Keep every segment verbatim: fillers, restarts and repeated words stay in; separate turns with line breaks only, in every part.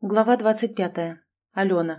Глава двадцать пятая. Алена.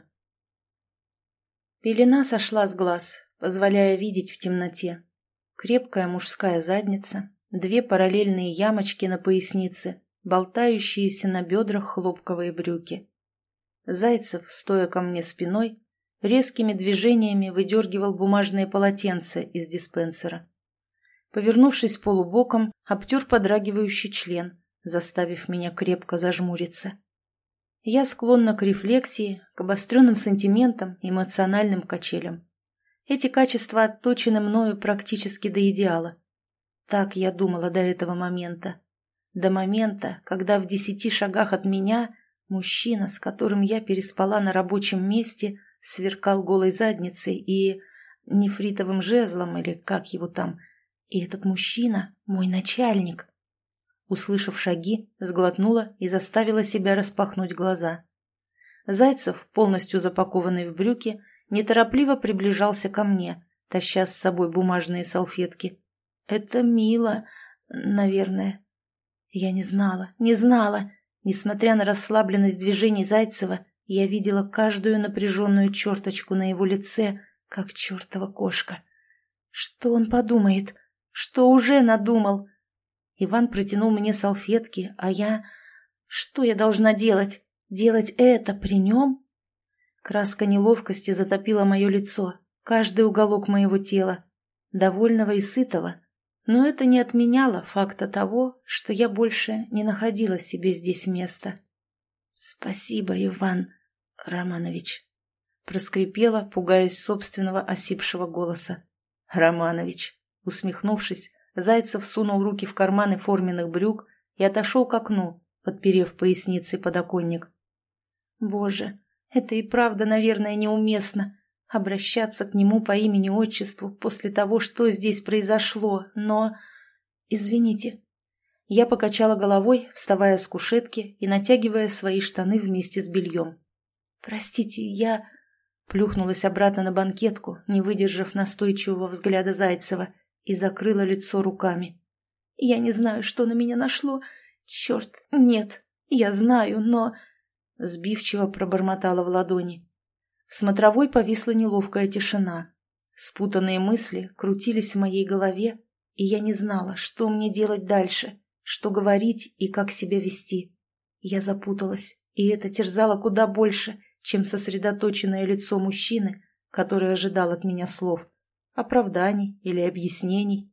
Пелена сошла с глаз, позволяя видеть в темноте. Крепкая мужская задница, две параллельные ямочки на пояснице, болтающиеся на бедрах хлопковые брюки. Зайцев, стоя ко мне спиной, резкими движениями выдергивал бумажные полотенца из диспенсера. Повернувшись полубоком, обтер подрагивающий член, заставив меня крепко зажмуриться. Я склонна к рефлексии, к обостренным сантиментам, эмоциональным качелям. Эти качества отточены мною практически до идеала. Так я думала до этого момента. До момента, когда в десяти шагах от меня мужчина, с которым я переспала на рабочем месте, сверкал голой задницей и нефритовым жезлом, или как его там. И этот мужчина – мой начальник. Услышав шаги, сглотнула и заставила себя распахнуть глаза. Зайцев, полностью запакованный в брюки, неторопливо приближался ко мне, таща с собой бумажные салфетки. Это мило, наверное. Я не знала, не знала. Несмотря на расслабленность движений Зайцева, я видела каждую напряженную черточку на его лице, как чертова кошка. Что он подумает? Что уже надумал? Иван протянул мне салфетки, а я... Что я должна делать? Делать это при нем? Краска неловкости затопила мое лицо, каждый уголок моего тела, довольного и сытого, но это не отменяло факта того, что я больше не находила себе здесь места. «Спасибо, Иван Романович», — проскрипела, пугаясь собственного осипшего голоса. «Романович», — усмехнувшись, Зайцев сунул руки в карманы форменных брюк и отошел к окну, подперев поясницей подоконник. Боже, это и правда, наверное, неуместно — обращаться к нему по имени-отчеству после того, что здесь произошло, но... Извините. Я покачала головой, вставая с кушетки и натягивая свои штаны вместе с бельем. Простите, я... Плюхнулась обратно на банкетку, не выдержав настойчивого взгляда Зайцева, и закрыла лицо руками. Я не знаю, что на меня нашло. Черт, нет, я знаю, но... Сбивчиво пробормотала в ладони. В смотровой повисла неловкая тишина. Спутанные мысли крутились в моей голове, и я не знала, что мне делать дальше, что говорить и как себя вести. Я запуталась, и это терзало куда больше, чем сосредоточенное лицо мужчины, который ожидал от меня слов, оправданий или объяснений.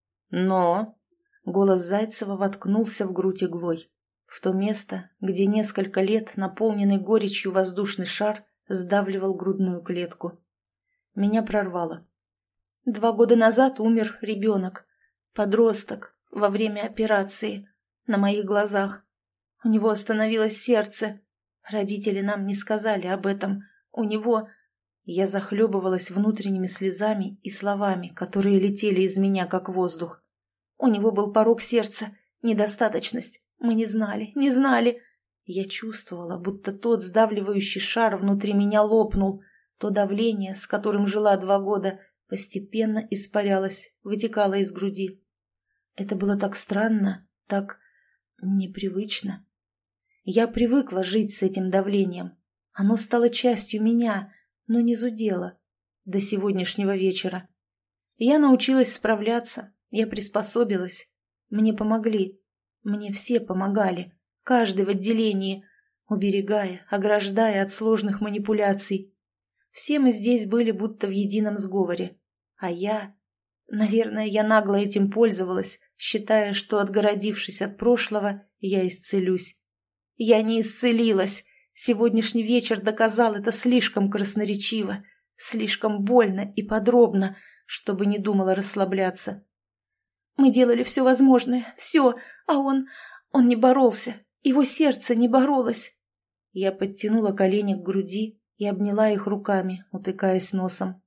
Но... Голос Зайцева воткнулся в грудь иглой, в то место, где несколько лет наполненный горечью воздушный шар сдавливал грудную клетку. Меня прорвало. Два года назад умер ребенок, подросток, во время операции, на моих глазах. У него остановилось сердце. Родители нам не сказали об этом. У него... Я захлебывалась внутренними слезами и словами, которые летели из меня, как воздух. У него был порок сердца, недостаточность. Мы не знали, не знали. Я чувствовала, будто тот сдавливающий шар внутри меня лопнул. То давление, с которым жила два года, постепенно испарялось, вытекало из груди. Это было так странно, так непривычно. Я привыкла жить с этим давлением. Оно стало частью меня, но не зудело до сегодняшнего вечера. Я научилась справляться, я приспособилась. Мне помогли. Мне все помогали, каждый в отделении, уберегая, ограждая от сложных манипуляций. Все мы здесь были будто в едином сговоре. А я... Наверное, я нагло этим пользовалась, считая, что, отгородившись от прошлого, я исцелюсь. Я не исцелилась. Сегодняшний вечер доказал это слишком красноречиво, слишком больно и подробно, чтобы не думала расслабляться. Мы делали все возможное, все, а он... он не боролся, его сердце не боролось. Я подтянула колени к груди и обняла их руками, утыкаясь носом.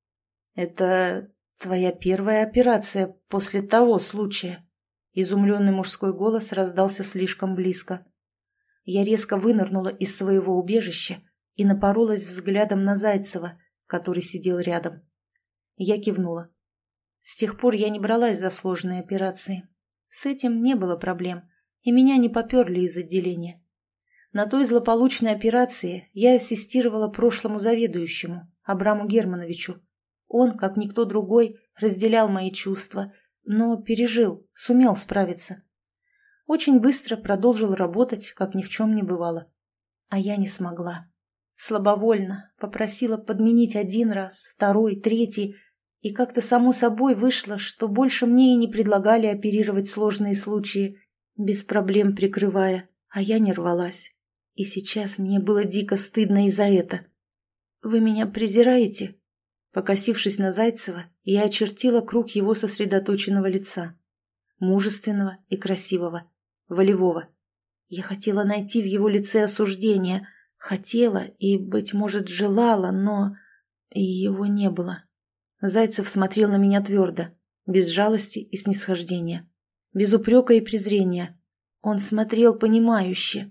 «Это твоя первая операция после того случая?» Изумленный мужской голос раздался слишком близко. Я резко вынырнула из своего убежища и напоролась взглядом на Зайцева, который сидел рядом. Я кивнула. С тех пор я не бралась за сложные операции. С этим не было проблем, и меня не поперли из отделения. На той злополучной операции я ассистировала прошлому заведующему, Абраму Германовичу. Он, как никто другой, разделял мои чувства, но пережил, сумел справиться. Очень быстро продолжил работать, как ни в чем не бывало. А я не смогла. Слабовольно попросила подменить один раз, второй, третий, и как-то само собой вышло, что больше мне и не предлагали оперировать сложные случаи, без проблем прикрывая, а я не рвалась. И сейчас мне было дико стыдно и за это. «Вы меня презираете?» Покосившись на Зайцева, я очертила круг его сосредоточенного лица. Мужественного и красивого, волевого. Я хотела найти в его лице осуждение, хотела и, быть может, желала, но и его не было. Зайцев смотрел на меня твердо, без жалости и снисхождения, без упрека и презрения. Он смотрел понимающе.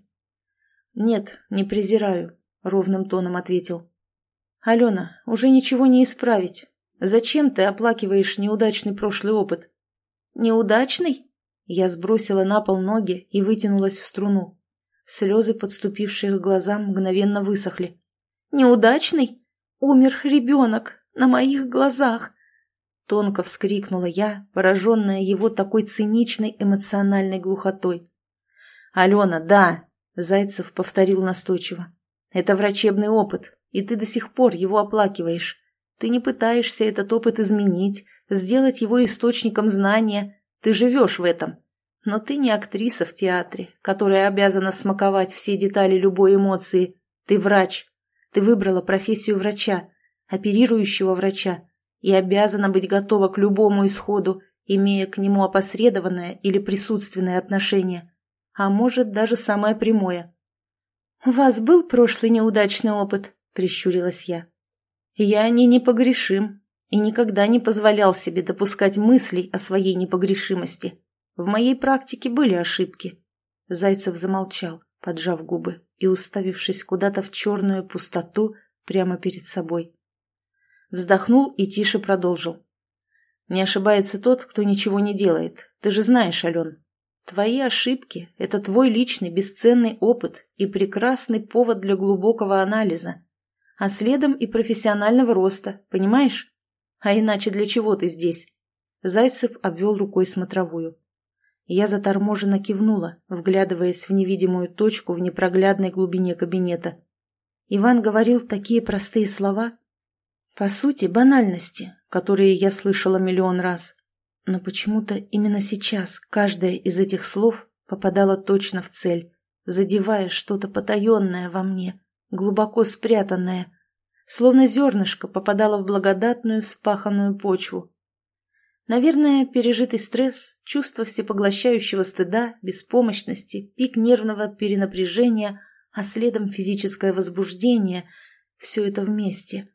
«Нет, не презираю», — ровным тоном ответил. «Алена, уже ничего не исправить. Зачем ты оплакиваешь неудачный прошлый опыт?» «Неудачный?» Я сбросила на пол ноги и вытянулась в струну. Слезы, подступившие к глазам, мгновенно высохли. «Неудачный? Умер ребенок на моих глазах!» Тонко вскрикнула я, пораженная его такой циничной эмоциональной глухотой. «Алена, да!» — Зайцев повторил настойчиво. «Это врачебный опыт, и ты до сих пор его оплакиваешь. Ты не пытаешься этот опыт изменить, сделать его источником знания. Ты живешь в этом. Но ты не актриса в театре, которая обязана смаковать все детали любой эмоции. Ты врач. Ты выбрала профессию врача, оперирующего врача, и обязана быть готова к любому исходу, имея к нему опосредованное или присутственное отношение, а может даже самое прямое. «У вас был прошлый неудачный опыт?» – прищурилась я. «Я не непогрешим и никогда не позволял себе допускать мыслей о своей непогрешимости. В моей практике были ошибки». Зайцев замолчал, поджав губы и уставившись куда-то в черную пустоту прямо перед собой. Вздохнул и тише продолжил. «Не ошибается тот, кто ничего не делает. Ты же знаешь, Ален. Твои ошибки – это твой личный бесценный опыт и прекрасный повод для глубокого анализа, а следом и профессионального роста, понимаешь? А иначе для чего ты здесь?» Зайцев обвел рукой смотровую. Я заторможенно кивнула, вглядываясь в невидимую точку в непроглядной глубине кабинета. Иван говорил такие простые слова, по сути, банальности, которые я слышала миллион раз. Но почему-то именно сейчас каждое из этих слов попадало точно в цель, задевая что-то потаенное во мне, глубоко спрятанное, словно зернышко попадало в благодатную вспаханную почву. Наверное, пережитый стресс, чувство всепоглощающего стыда, беспомощности, пик нервного перенапряжения, а следом физическое возбуждение – все это вместе.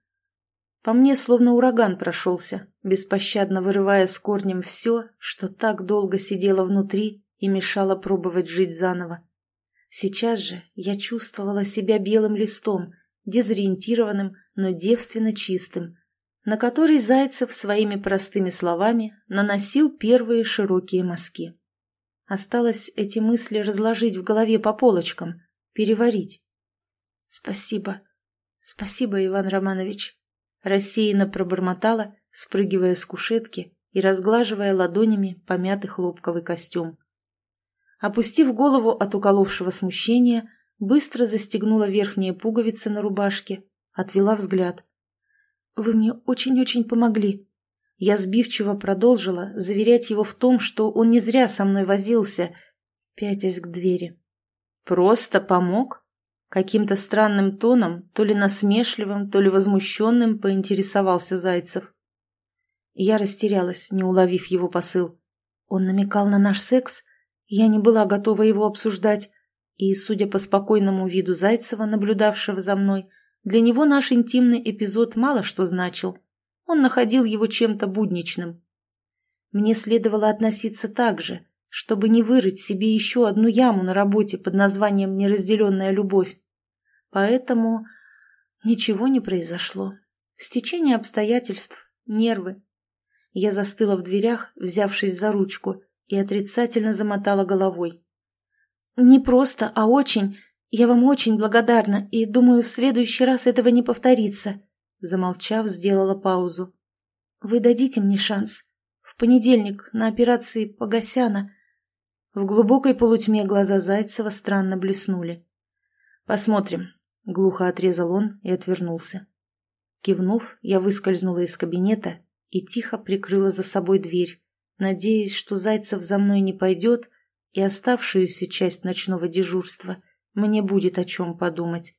По мне словно ураган прошелся, беспощадно вырывая с корнем все, что так долго сидело внутри и мешало пробовать жить заново. Сейчас же я чувствовала себя белым листом, дезориентированным, но девственно чистым, на который Зайцев своими простыми словами наносил первые широкие мазки. Осталось эти мысли разложить в голове по полочкам, переварить. «Спасибо, спасибо, Иван Романович», рассеянно пробормотала, спрыгивая с кушетки и разглаживая ладонями помятый хлопковый костюм. Опустив голову от уколовшего смущения, быстро застегнула верхние пуговицы на рубашке, отвела взгляд. «Вы мне очень-очень помогли». Я сбивчиво продолжила заверять его в том, что он не зря со мной возился, пятясь к двери. «Просто помог?» Каким-то странным тоном, то ли насмешливым, то ли возмущенным, поинтересовался Зайцев. Я растерялась, не уловив его посыл. Он намекал на наш секс, я не была готова его обсуждать, и, судя по спокойному виду Зайцева, наблюдавшего за мной, для него наш интимный эпизод мало что значил. Он находил его чем-то будничным. Мне следовало относиться так же, чтобы не вырыть себе еще одну яму на работе под названием «Неразделенная любовь». Поэтому ничего не произошло. Стечение обстоятельств, нервы. Я застыла в дверях, взявшись за ручку, и отрицательно замотала головой. «Не просто, а очень. Я вам очень благодарна и думаю, в следующий раз этого не повторится. Замолчав, сделала паузу. Вы дадите мне шанс? В понедельник на операции Погосяна. В глубокой полутьме глаза Зайцева странно блеснули. «Посмотрим», — глухо отрезал он и отвернулся. Кивнув, я выскользнула из кабинета и тихо прикрыла за собой дверь, надеясь, что Зайцев за мной не пойдет, и оставшуюся часть ночного дежурства мне будет о чем подумать.